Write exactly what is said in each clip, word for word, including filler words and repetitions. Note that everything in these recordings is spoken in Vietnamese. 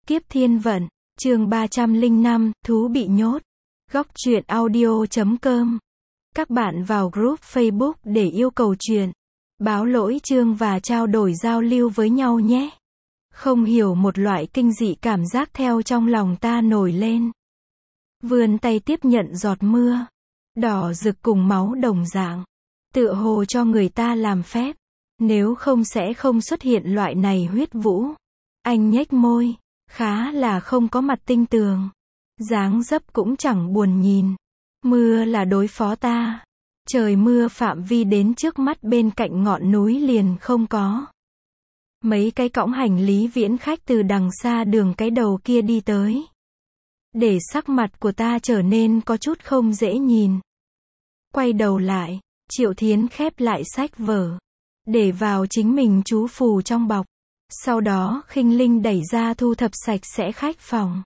Kiếp thiên vận, chương ba trăm lẻ năm, thú bị nhốt. Góc truyện audio chấm com. Các bạn vào group Facebook để yêu cầu truyện, báo lỗi chương và trao đổi giao lưu với nhau nhé. Không hiểu một loại kinh dị cảm giác theo trong lòng ta nổi lên. Vươn tay tiếp nhận giọt mưa, đỏ rực cùng máu đồng dạng, tựa hồ cho người ta làm phép, nếu không sẽ không xuất hiện loại này huyết vũ. Anh nhếch môi, khá là không có mặt tinh tường, dáng dấp cũng chẳng buồn nhìn. Mưa là đối phó ta, trời mưa phạm vi đến trước mắt bên cạnh ngọn núi liền không có. Mấy cái cõng hành lý viễn khách từ đằng xa đường cái đầu kia đi tới, để sắc mặt của ta trở nên có chút không dễ nhìn. Quay đầu lại, Triệu Thiến khép lại sách vở, để vào chính mình chú phù trong bọc. Sau đó khinh linh đẩy ra thu thập sạch sẽ khách phòng.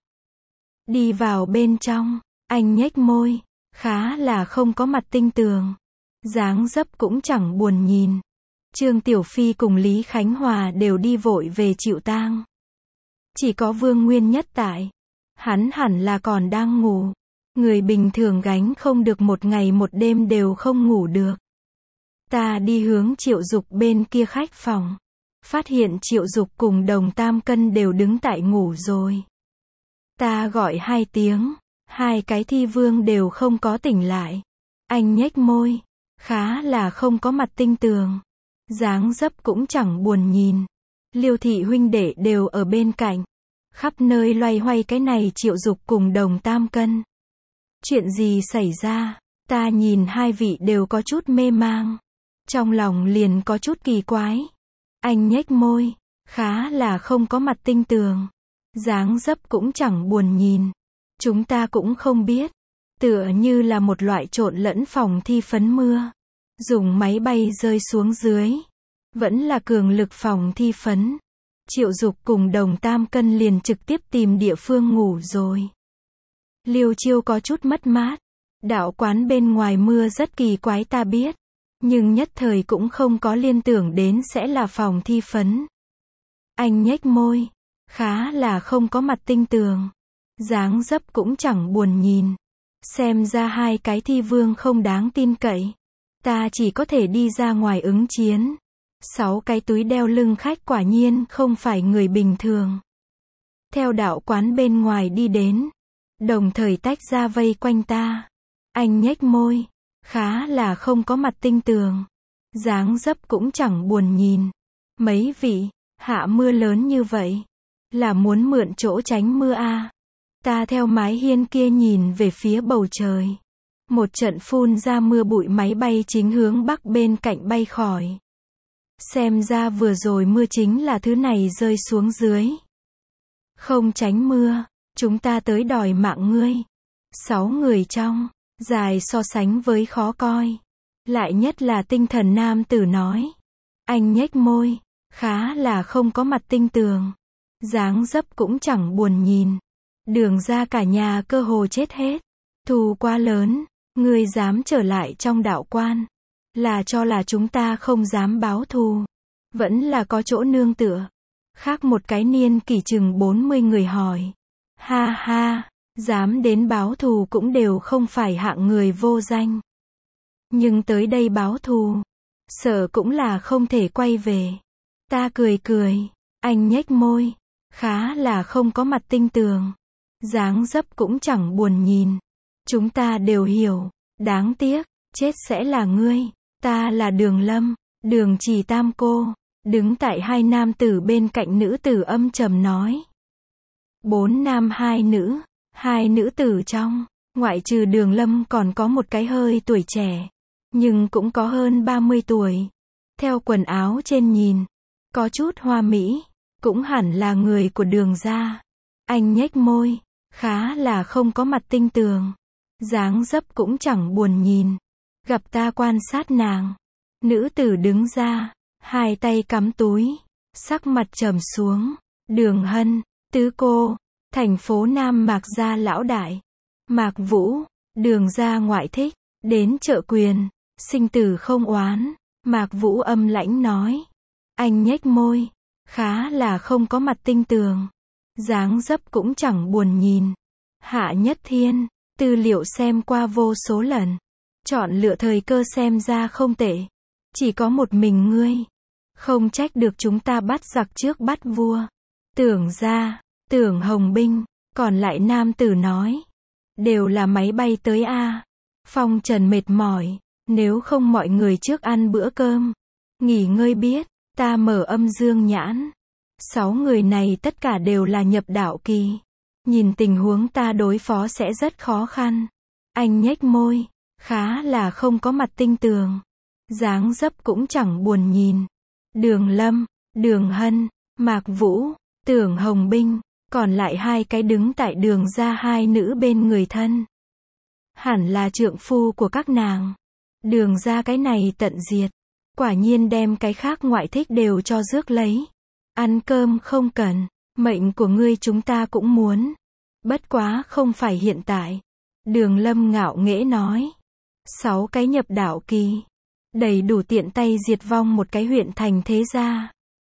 Đi vào bên trong, anh nhếch môi, khá là không có mặt tinh tường, dáng dấp cũng chẳng buồn nhìn. Trương Tiểu Phi cùng Lý Khánh Hòa đều đi vội về chịu tang. Chỉ có Vương Nguyên Nhất tại. Hắn hẳn là còn đang ngủ. Người bình thường gánh không được một ngày một đêm đều không ngủ được. Ta đi hướng Triệu Dục bên kia khách phòng. Phát hiện Triệu Dục cùng Đồng Tam Cân đều đứng tại ngủ rồi. Ta gọi hai tiếng, hai cái thi vương đều không có tỉnh lại. Anh nhếch môi, khá là không có mặt tinh tường, dáng dấp cũng chẳng buồn nhìn. Liêu thị huynh đệ đều ở bên cạnh, khắp nơi loay hoay cái này Triệu Dục cùng Đồng Tam Cân. Chuyện gì xảy ra? Ta nhìn hai vị đều có chút mê mang, trong lòng liền có chút kỳ quái. Anh nhếch môi, khá là không có mặt tinh tường, dáng dấp cũng chẳng buồn nhìn. Chúng ta cũng không biết, tựa như là một loại trộn lẫn phòng thi phấn mưa, dùng máy bay rơi xuống dưới, vẫn là cường lực phòng thi phấn. Triệu Dục cùng Đồng Tam Cân liền trực tiếp tìm địa phương ngủ rồi. Liêu Chiêu có chút mất mát, đạo quán bên ngoài mưa rất kỳ quái ta biết, nhưng nhất thời cũng không có liên tưởng đến sẽ là phòng thi phấn. Anh nhếch môi, khá là không có mặt tinh tường, dáng dấp cũng chẳng buồn nhìn. Xem ra hai cái thi vương không đáng tin cậy. Ta chỉ có thể đi ra ngoài ứng chiến. Sáu cái túi đeo lưng khách quả nhiên không phải người bình thường. Theo đạo quán bên ngoài đi đến, đồng thời tách ra vây quanh ta. Anh nhếch môi, khá là không có mặt tinh tường, dáng dấp cũng chẳng buồn nhìn. Mấy vị, hạ mưa lớn như vậy, là muốn mượn chỗ tránh mưa à? Ta theo mái hiên kia nhìn về phía bầu trời. Một trận phun ra mưa bụi máy bay chính hướng bắc bên cạnh bay khỏi. Xem ra vừa rồi mưa chính là thứ này rơi xuống dưới. Không tránh mưa, chúng ta tới đòi mạng ngươi. Sáu người trong, dài so sánh với khó coi. Lại nhất là tinh thần nam tử nói. Anh nhếch môi, khá là không có mặt tinh tường, dáng dấp cũng chẳng buồn nhìn. Đường ra cả nhà cơ hồ chết hết. Thù quá lớn, ngươi dám trở lại trong đạo quan, là cho là chúng ta không dám báo thù, vẫn là có chỗ nương tựa. Khác một cái niên kỷ chừng bốn mươi người hỏi. Ha ha, dám đến báo thù cũng đều không phải hạng người vô danh. Nhưng tới đây báo thù, sợ cũng là không thể quay về. Ta cười cười, anh nhếch môi, khá là không có mặt tinh tường, dáng dấp cũng chẳng buồn nhìn. Chúng ta đều hiểu, đáng tiếc, chết sẽ là ngươi. Ta là Đường Lâm, Đường Chỉ Tam cô, đứng tại hai nam tử bên cạnh nữ tử âm trầm nói. Bốn nam hai nữ, hai nữ tử trong, ngoại trừ Đường Lâm còn có một cái hơi tuổi trẻ, nhưng cũng có hơn ba mươi tuổi. Theo quần áo trên nhìn, có chút hoa mỹ, cũng hẳn là người của Đường gia. Anh nhếch môi, khá là không có mặt tinh tường, dáng dấp cũng chẳng buồn nhìn. Gặp ta quan sát nàng, nữ tử đứng ra, hai tay cắm túi, sắc mặt trầm xuống. Đường Hân, tứ cô, thành phố Nam Mạc gia lão đại, Mạc Vũ, Đường gia ngoại thích, đến trợ quyền, sinh tử không oán. Mạc Vũ âm lãnh nói. Anh nhếch môi, khá là không có mặt tinh tường, dáng dấp cũng chẳng buồn nhìn. Hạ Nhất Thiên, tư liệu xem qua vô số lần. Chọn lựa thời cơ xem ra không tệ. Chỉ có một mình ngươi. Không trách được chúng ta bắt giặc trước bắt vua. Tưởng ra, Tưởng Hồng Binh, còn lại nam tử nói. Đều là máy bay tới a. Phong Trần mệt mỏi, nếu không mọi người trước ăn bữa cơm. Nghỉ ngơi biết, ta mở âm dương nhãn. Sáu người này tất cả đều là nhập đạo kỳ. Nhìn tình huống ta đối phó sẽ rất khó khăn. Anh nhếch môi, khá là không có mặt tinh tường. Dáng dấp cũng chẳng buồn nhìn. Đường Lâm, Đường Hân, Mạc Vũ, Tưởng Hồng Binh, còn lại hai cái đứng tại đường ra hai nữ bên người thân. Hẳn là trượng phu của các nàng. Đường ra cái này tận diệt. Quả nhiên đem cái khác ngoại thích đều cho rước lấy. Ăn cơm không cần, mệnh của ngươi chúng ta cũng muốn. Bất quá không phải hiện tại. Đường Lâm ngạo nghễ nói. Sáu cái nhập đạo kỳ. Đầy đủ tiện tay diệt vong một cái huyện thành thế gia.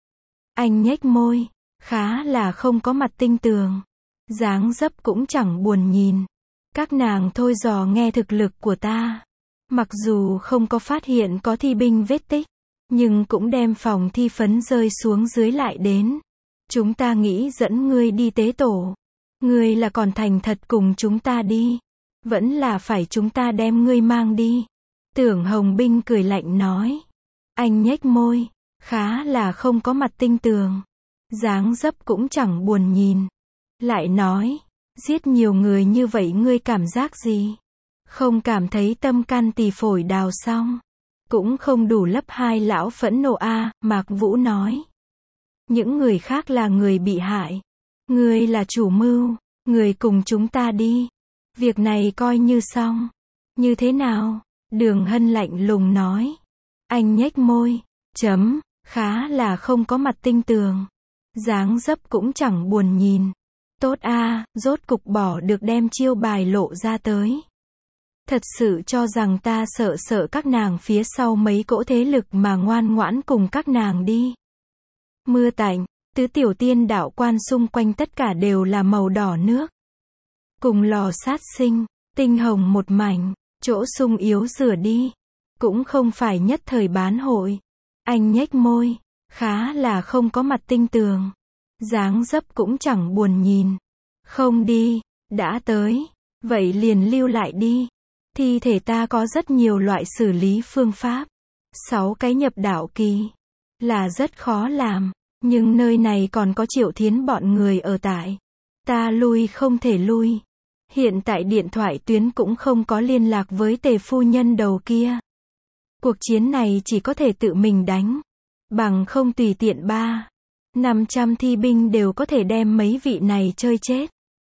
Anh nhếch môi, khá là không có mặt tinh tường. Dáng dấp cũng chẳng buồn nhìn. Các nàng thôi dò nghe thực lực của ta. Mặc dù không có phát hiện có thi binh vết tích, nhưng cũng đem phòng thi phấn rơi xuống dưới lại đến. Chúng ta nghĩ dẫn ngươi đi tế tổ. Ngươi là còn thành thật cùng chúng ta đi. Vẫn là phải chúng ta đem ngươi mang đi. Tưởng Hồng Binh cười lạnh nói. Anh nhếch môi, khá là không có mặt tinh tường. Dáng dấp cũng chẳng buồn nhìn. Lại nói, giết nhiều người như vậy ngươi cảm giác gì? Không cảm thấy tâm can tỳ phổi đào xong. Cũng không đủ lấp hai lão phẫn nộ a. À, Mạc Vũ nói. Những người khác là người bị hại. Ngươi là chủ mưu, người cùng chúng ta đi. Việc này coi như xong. Như thế nào? Đường Hân lạnh lùng nói. Anh nhếch môi, chấm, khá là không có mặt tinh tường. Dáng dấp cũng chẳng buồn nhìn. Tốt a, à, rốt cục bỏ được đem chiêu bài lộ ra tới. Thật sự cho rằng ta sợ sợ các nàng phía sau mấy cỗ thế lực mà ngoan ngoãn cùng các nàng đi. Mưa tạnh, tứ tiểu tiên đạo quan xung quanh tất cả đều là màu đỏ nước. Cùng lò sát sinh, tinh hồng một mảnh, chỗ sung yếu rửa đi. Cũng không phải nhất thời bán hội. Anh nhếch môi, khá là không có mặt tinh tường. Dáng dấp cũng chẳng buồn nhìn. Không đi, đã tới, vậy liền lưu lại đi. Thi thể ta có rất nhiều loại xử lý phương pháp. Sáu cái nhập đạo kỳ. Là rất khó làm. Nhưng nơi này còn có Triệu Thiến bọn người ở tại. Ta lui không thể lui. Hiện tại điện thoại tuyến cũng không có liên lạc với tề phu nhân đầu kia. Cuộc chiến này chỉ có thể tự mình đánh. Bằng không tùy tiện ba. năm trăm thi binh đều có thể đem mấy vị này chơi chết.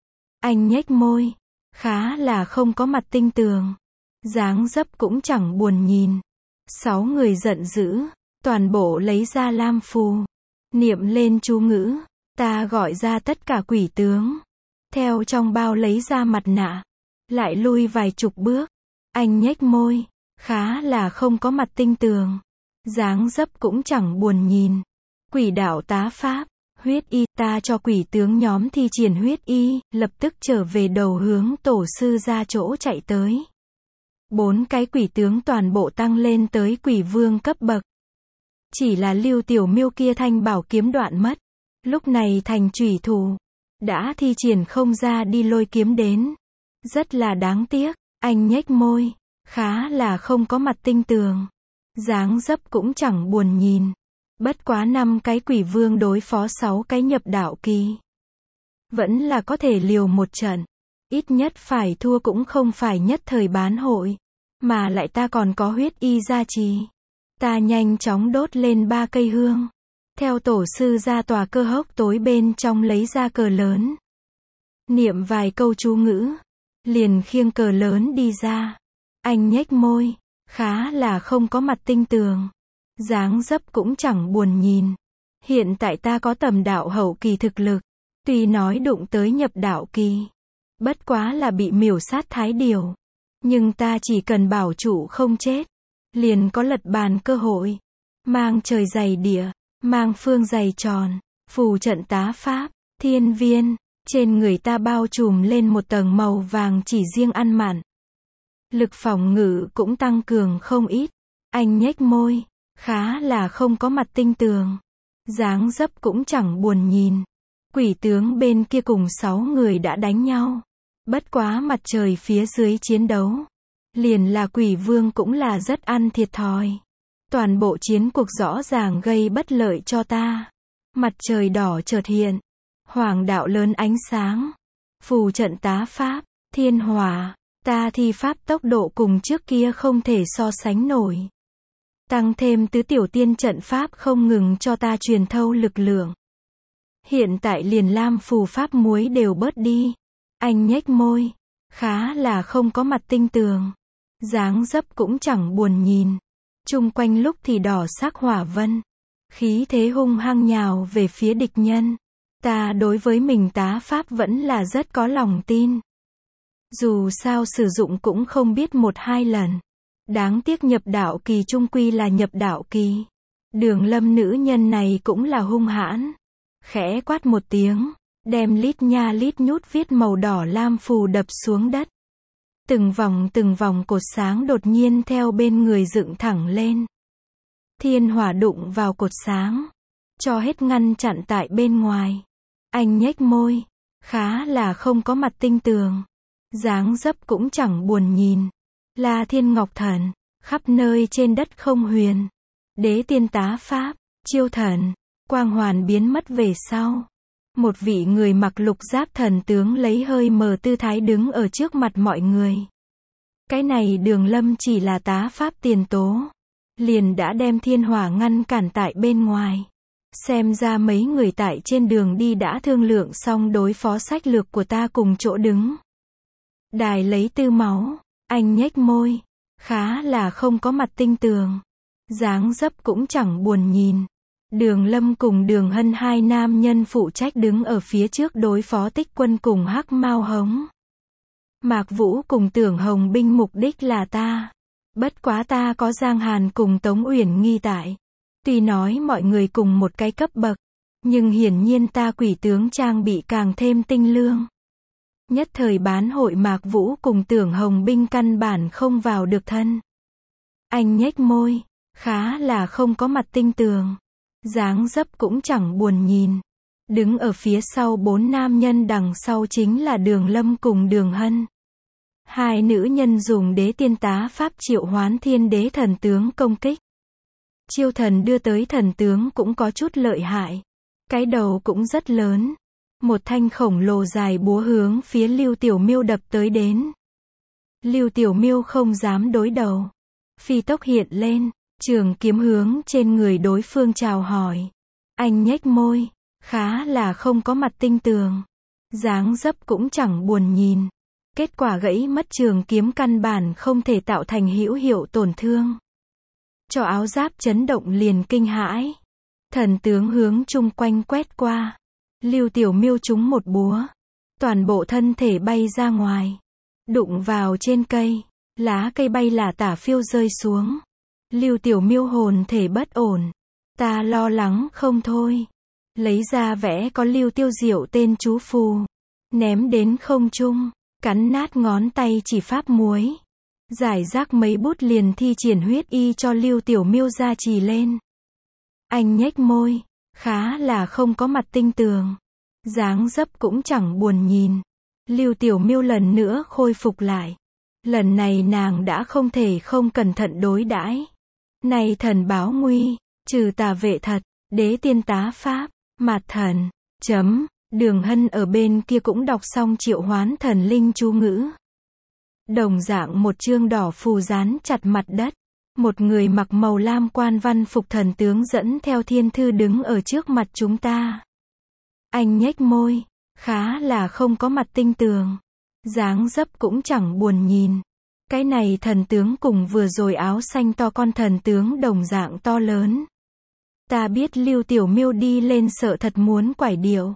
Anh nhếch môi. Khá là không có mặt tinh tường. Dáng dấp cũng chẳng buồn nhìn. Sáu người giận dữ. Toàn bộ lấy ra lam phù. Niệm lên chú ngữ. Ta gọi ra tất cả quỷ tướng. Theo trong bao lấy ra mặt nạ. Lại lui vài chục bước. Anh nhếch môi. Khá là không có mặt tinh tường. Dáng dấp cũng chẳng buồn nhìn. Quỷ đạo tá pháp. Huyết y, ta cho quỷ tướng nhóm thi triển huyết y, lập tức trở về đầu hướng tổ sư ra chỗ chạy tới. Bốn cái quỷ tướng toàn bộ tăng lên tới quỷ vương cấp bậc. Chỉ là Lưu Tiểu Miêu kia thanh bảo kiếm đoạn mất. Lúc này thành chủy thủ. Đã thi triển không ra đi lôi kiếm đến. Rất là đáng tiếc. Anh nhếch môi. Khá là không có mặt tinh tường. Dáng dấp cũng chẳng buồn nhìn. Bất quá năm cái quỷ vương đối phó sáu cái nhập đạo kỳ. Vẫn là có thể liều một trận. Ít nhất phải thua cũng không phải nhất thời bán hội. Mà lại ta còn có huyết y gia trì. Ta nhanh chóng đốt lên ba cây hương. Theo tổ sư ra tòa cơ hốc tối bên trong lấy ra cờ lớn. Niệm vài câu chú ngữ. Liền khiêng cờ lớn đi ra. Anh nhếch môi. Khá là không có mặt tinh tường. Dáng dấp cũng chẳng buồn nhìn. Hiện tại ta có tầm đạo hậu kỳ thực lực. Tuy nói đụng tới nhập đạo kỳ. Bất quá là bị miểu sát thái điều. Nhưng ta chỉ cần bảo trụ không chết. Liền có lật bàn cơ hội. Mang trời dày địa. Mang phương dày tròn. Phù trận tá pháp. Thiên viên, trên người ta bao trùm lên một tầng màu vàng chỉ riêng ăn mặn. Lực phòng ngự cũng tăng cường không ít. Anh nhếch môi, khá là không có mặt tinh tường. Dáng dấp cũng chẳng buồn nhìn. Quỷ tướng bên kia cùng sáu người đã đánh nhau. Bất quá mặt trời phía dưới chiến đấu. Liền là quỷ vương cũng là rất ăn thiệt thòi. Toàn bộ chiến cuộc rõ ràng gây bất lợi cho ta. Mặt trời đỏ chợt hiện. Hoàng đạo lớn ánh sáng. Phù trận tá pháp, thiên hỏa. Ta thi pháp tốc độ cùng trước kia không thể so sánh nổi. Tăng thêm tứ tiểu tiên trận pháp không ngừng cho ta truyền thâu lực lượng. Hiện tại liền lam phù pháp muối đều bớt đi. Anh nhếch môi. Khá là không có mặt tinh tường. Dáng dấp cũng chẳng buồn nhìn. Chung quanh lúc thì đỏ sắc hỏa vân. Khí thế hung hăng nhào về phía địch nhân. Ta đối với mình tá pháp vẫn là rất có lòng tin. Dù sao sử dụng cũng không biết một hai lần. Đáng tiếc nhập đạo kỳ trung quy là nhập đạo kỳ. Đường Lâm nữ nhân này cũng là hung hãn. Khẽ quát một tiếng, đem lít nha lít nhút viết màu đỏ lam phù đập xuống đất. Từng vòng từng vòng cột sáng đột nhiên theo bên người dựng thẳng lên. Thiên hỏa đụng vào cột sáng, cho hết ngăn chặn tại bên ngoài. Anh nhếch môi, khá là không có mặt tinh tường. Dáng dấp cũng chẳng buồn nhìn. La Thiên Ngọc Thần, khắp nơi trên đất không huyền. Đế tiên tá pháp, chiêu thần, quang hoàn biến mất về sau. Một vị người mặc lục giáp thần tướng lấy hơi mờ tư thái đứng ở trước mặt mọi người. Cái này Đường Lâm chỉ là tá pháp tiền tố. Liền đã đem thiên hỏa ngăn cản tại bên ngoài. Xem ra mấy người tại trên đường đi đã thương lượng xong đối phó sách lược của ta cùng chỗ đứng. Đài lấy tư máu, anh nhếch môi, khá là không có mặt tinh tường. Dáng dấp cũng chẳng buồn nhìn. Đường Lâm cùng Đường Hân hai nam nhân phụ trách đứng ở phía trước đối phó Tích Quân cùng Hắc Mao Hống. Mạc Vũ cùng Tưởng Hồng binh mục đích là ta. Bất quá ta có Giang Hàn cùng Tống Uyển Nghi tại. Tuy nói mọi người cùng một cái cấp bậc, nhưng hiển nhiên ta quỷ tướng trang bị càng thêm tinh lương. Nhất thời bán hội Mạc Vũ cùng Tưởng Hồng binh căn bản không vào được thân. Anh nhếch môi, khá là không có mặt tinh tường. Dáng dấp cũng chẳng buồn nhìn. Đứng ở phía sau bốn nam nhân đằng sau chính là Đường Lâm cùng Đường Hân. Hai nữ nhân dùng đế tiên tá pháp triệu hoán thiên đế thần tướng công kích. Chiêu thần đưa tới thần tướng cũng có chút lợi hại. Cái đầu cũng rất lớn. Một thanh khổng lồ dài búa hướng phía Lưu Tiểu Miêu đập tới đến. Lưu Tiểu Miêu không dám đối đầu. Phi tốc hiện lên, trường kiếm hướng trên người đối phương chào hỏi. Anh nhếch môi, khá là không có mặt tinh tường. Dáng dấp cũng chẳng buồn nhìn. Kết quả gãy mất trường kiếm căn bản không thể tạo thành hữu hiệu tổn thương. Cho áo giáp chấn động liền kinh hãi. Thần tướng hướng chung quanh quét qua. Lưu Tiểu Miêu trúng một búa. Toàn bộ thân thể bay ra ngoài. Đụng vào trên cây. Lá cây bay lả tả phiêu rơi xuống. Lưu Tiểu Miêu hồn thể bất ổn. Ta lo lắng không thôi. Lấy ra vẽ có Lưu Tiêu Diệu tên chú phù. Ném đến không trung. Cắn nát ngón tay chỉ pháp muối. Giải rác mấy bút liền thi triển huyết y cho Lưu Tiểu Miêu ra trì lên. Anh nhếch môi. Khá là không có mặt tinh tường. Dáng dấp cũng chẳng buồn nhìn. Lưu Tiểu Miêu lần nữa khôi phục lại. Lần này nàng đã không thể không cẩn thận đối đãi. Này thần báo nguy, trừ tà vệ thật, đế tiên tá pháp, mạt thần, chấm, Đường Hân ở bên kia cũng đọc xong triệu hoán thần linh chú ngữ. Đồng dạng một chương đỏ phù dán chặt mặt đất. Một người mặc màu lam quan văn phục thần tướng dẫn theo thiên thư đứng ở trước mặt chúng ta. Anh nhếch môi, khá là không có mặt tinh tường. Dáng dấp cũng chẳng buồn nhìn. Cái này thần tướng cùng vừa rồi áo xanh to con thần tướng đồng dạng to lớn. Ta biết Lưu Tiểu Miêu đi lên sợ thật muốn quải điệu.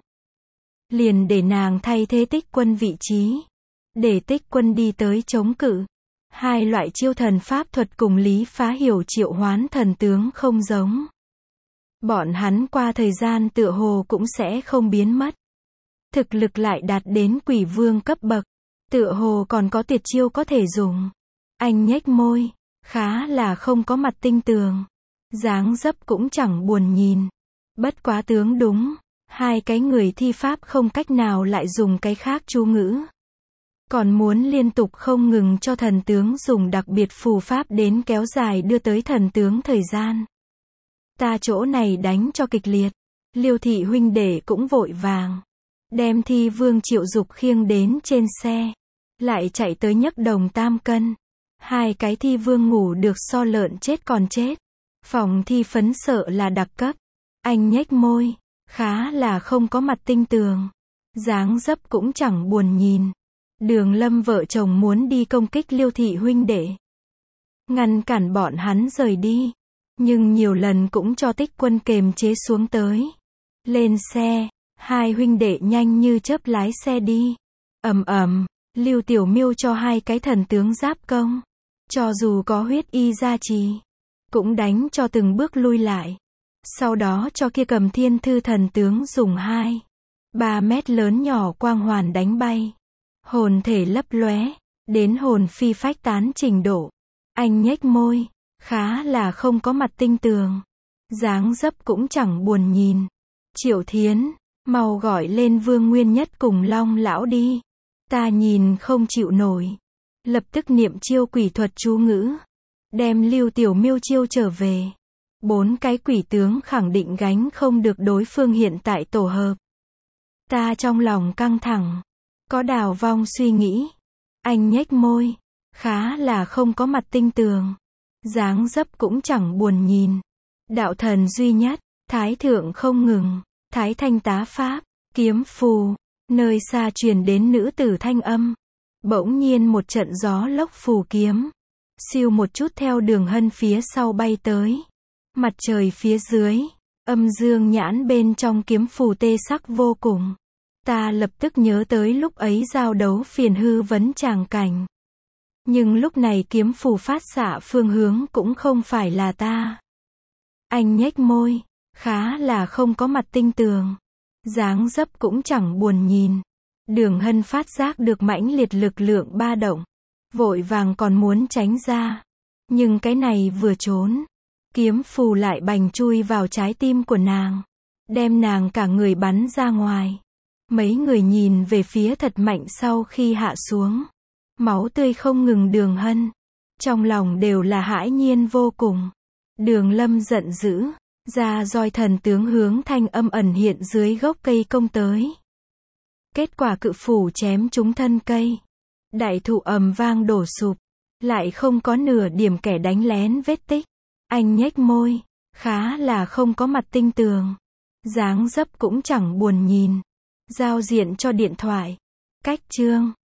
Liền để nàng thay thế Tích Quân vị trí. Để Tích Quân đi tới chống cự. Hai loại chiêu thần pháp thuật cùng Lý Phá Hiểu triệu hoán thần tướng không giống. Bọn hắn qua thời gian tựa hồ cũng sẽ không biến mất. thực lực lại đạt đến quỷ vương cấp bậc. Tựa hồ còn có tuyệt chiêu có thể dùng. Anh nhếch môi, khá là không có mặt tinh tường. Dáng dấp cũng chẳng buồn nhìn. Bất quá tướng đúng, hai cái người thi pháp không cách nào lại dùng cái khác chú ngữ. Còn muốn liên tục không ngừng cho thần tướng dùng đặc biệt phù pháp đến kéo dài đưa tới thần tướng thời gian. Ta chỗ này đánh cho kịch liệt. Liêu thị huynh đệ cũng vội vàng. Đem thi vương Triệu Dục khiêng đến trên xe. Lại chạy tới nhấc đồng tam cân. Hai cái thi vương ngủ được so lợn chết còn chết. Phòng thi phấn sợ là đặc cấp. Anh nhếch môi, khá là không có mặt tinh tường. Dáng dấp cũng chẳng buồn nhìn. Đường Lâm vợ chồng muốn đi công kích Liêu thị huynh đệ. Ngăn cản bọn hắn rời đi. Nhưng nhiều lần cũng cho Tích Quân kềm chế xuống tới. Lên xe, hai huynh đệ nhanh như chớp lái xe đi. Ầm ầm, Lưu Tiểu Miêu cho hai cái thần tướng giáp công. Cho dù có huyết y gia trì, cũng đánh cho từng bước lui lại. Sau đó cho kia Cầm Thiên Thư thần tướng dùng hai, ba mét lớn nhỏ quang hoàn đánh bay. Hồn thể lấp lóe, đến hồn phi phách tán trình độ. Anh nhếch môi, khá là không có mặt tinh tường. Dáng dấp cũng chẳng buồn nhìn. Triệu Thiến, mau gọi lên Vương Nguyên Nhất cùng Long lão đi. Ta nhìn không chịu nổi. Lập tức niệm chiêu quỷ thuật chú ngữ. Đem Lưu Tiểu Miêu chiêu trở về. Bốn cái quỷ tướng khẳng định gánh không được đối phương hiện tại tổ hợp. Ta trong lòng căng thẳng. Có đào vong suy nghĩ. Anh nhếch môi. Khá là không có mặt tinh tường. Dáng dấp cũng chẳng buồn nhìn. Đạo thần duy nhất. Thái thượng không ngừng. Thái thanh tá pháp. Kiếm phù. Nơi xa truyền đến nữ tử thanh âm. Bỗng nhiên một trận gió lốc phù kiếm. Siêu một chút theo Đường Hân phía sau bay tới. Mặt trời phía dưới. Âm dương nhãn bên trong kiếm phù tê sắc vô cùng. Ta lập tức nhớ tới lúc ấy giao đấu phiền hư vấn tràng cảnh. Nhưng lúc này kiếm phù phát xạ phương hướng cũng không phải là ta. Anh nhếch môi. Khá là không có mặt tinh tường. Dáng dấp cũng chẳng buồn nhìn. Đường Hân phát giác được mãnh liệt lực lượng ba động. Vội vàng còn muốn tránh ra. Nhưng cái này vừa trốn. Kiếm phù lại bành chui vào trái tim của nàng. Đem nàng cả người bắn ra ngoài. Mấy người nhìn về phía thật mạnh sau khi hạ xuống. Máu tươi không ngừng Đường Hân. Trong lòng đều là hãi nhiên vô cùng. Đường Lâm giận dữ. Ra roi thần tướng hướng thanh âm ẩn hiện dưới gốc cây công tới. Kết quả cự phủ chém trúng thân cây. Đại thụ ầm vang đổ sụp. Lại không có nửa điểm kẻ đánh lén vết tích. Anh nhếch môi. Khá là không có mặt tinh tường. Dáng dấp cũng chẳng buồn nhìn. Giao diện cho điện thoại. Cách chương.